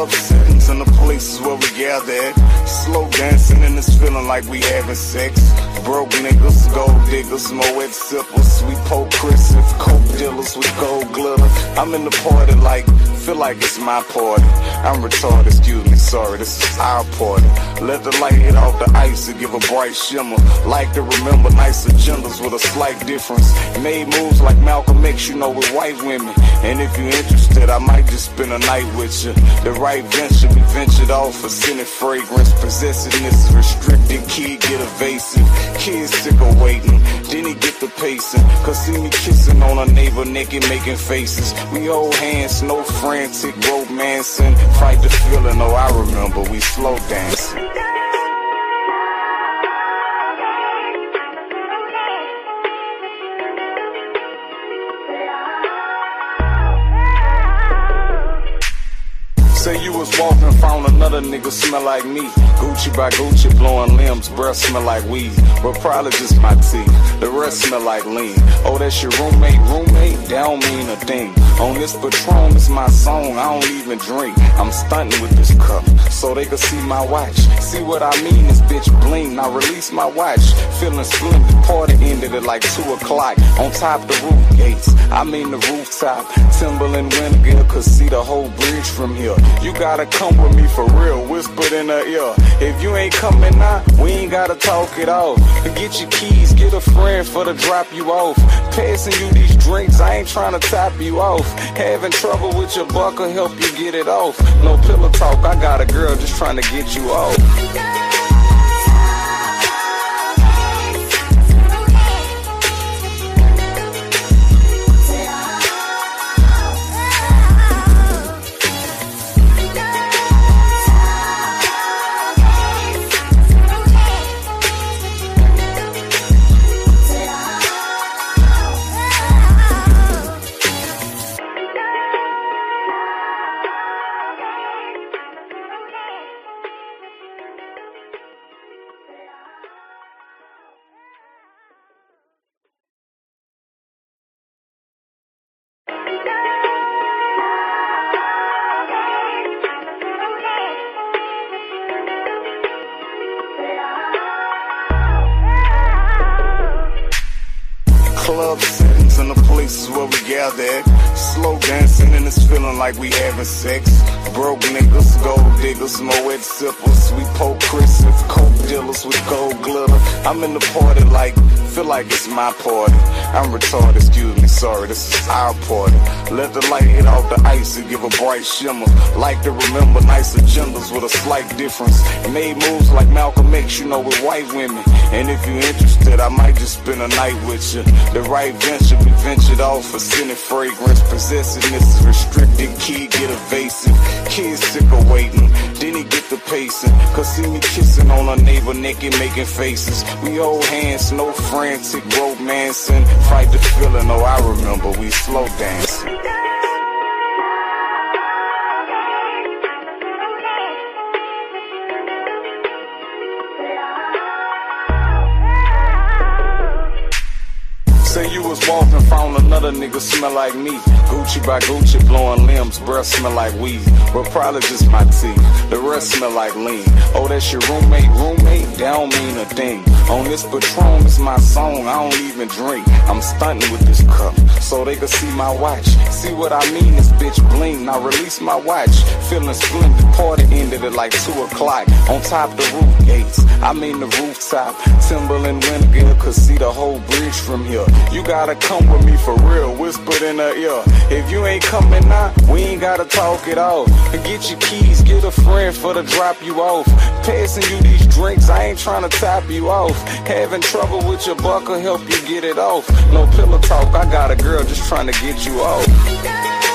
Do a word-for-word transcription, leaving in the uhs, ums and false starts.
Club settings and the places where we gather at. Slow dancing and it's feeling like we having sex. Broke niggas, gold diggers, Moet sippers, sweet poke Chris's, coke dealers with gold glitter. I'm in the party like, feel like it's my party. I'm retarded, excuse me, sorry, this is our party. Let the light hit off the ice and give a bright shimmer. Like to remember nice agendas with a slight difference. Made moves like Malcolm X, you know, with white women. And if you're interested, I might just spend a night with you. The right venture be ventured off for scented fragrance. Possessiveness is restricted, kid get evasive. Kids sick of waiting, then he get the pacing. Cause see me kissing on a neighbor naked making faces. We hold hands, no frantic romancing. Fight the feeling, oh I remember we slow dancing. Say you was walking, found another nigga smell like me. Gucci by Gucci, blowing limbs, breath smell like weed. But probably just my teeth, the rest smell like lean. Oh, that's your roommate, roommate? That don't mean a thing. On this Patron, it's my song, I don't even drink. I'm stunting with this cup, so they can see my watch. See what I mean, this bitch bling. Now release my watch, feeling splendid. Party ended at like two o'clock. On top the roof gates, I mean the rooftop. Timberland wind gear, could see the whole bridge from here. You gotta come with me for real, whispered in her ear. If you ain't coming now, we ain't gotta talk it off. Get your keys, get a friend for to drop you off. Passing you these drinks, I ain't trying to top you off. Having trouble with your buckle, help you get it off. No pillow talk, I got a girl just trying to get you off. Club settings and the places where we gather at. Slow dancing and it's feeling like we having sex. Broke niggas, gold diggers, Moet sippers, sweet poke Chris's, coke dealers with gold glitter. I'm in the party like, feel like it's my party. I'm retarded, excuse me, sorry, this is our party. Let the light hit off the ice and give a bright shimmer. Like to remember nice agendas with a slight difference. Made moves like Malcolm X, you know, with white women. And if you're interested, I might just spend a night with you. The right venture be ventured off for scented fragrance. Possessiveness is restricted, kid get evasive. Kids sick of waiting, then he get the pacing. Cause see me kissing on a neighbor naked making faces. We hold hands, no frantic romancing. Fight the feeling, oh I remember we slow dancing. Say you was walking, found another nigga smell like me. Gucci by Gucci, blowing limbs, breath smell like weed. But probably just my teeth, the rest smell like lean. Oh, that's your roommate, roommate? That don't mean a thing. On this Patron, it's my song, I don't even drink. I'm stunting with this cup, so they can see my watch. See what I mean, this bitch bling. Now release my watch, feeling splendid. Party ended at like two o'clock. On top the roof gates, I mean the rooftop. Timberland wind gear, could see the whole bridge from here. You gotta come with me for real, whispered in her ear. If you ain't coming now, we ain't gotta talk it off. Get your keys, get a friend for to drop you off. Passing you these drinks, I ain't trying to top you off. Having trouble with your buckle, help you get it off. No pillow talk, I got a girl just trying to get you off.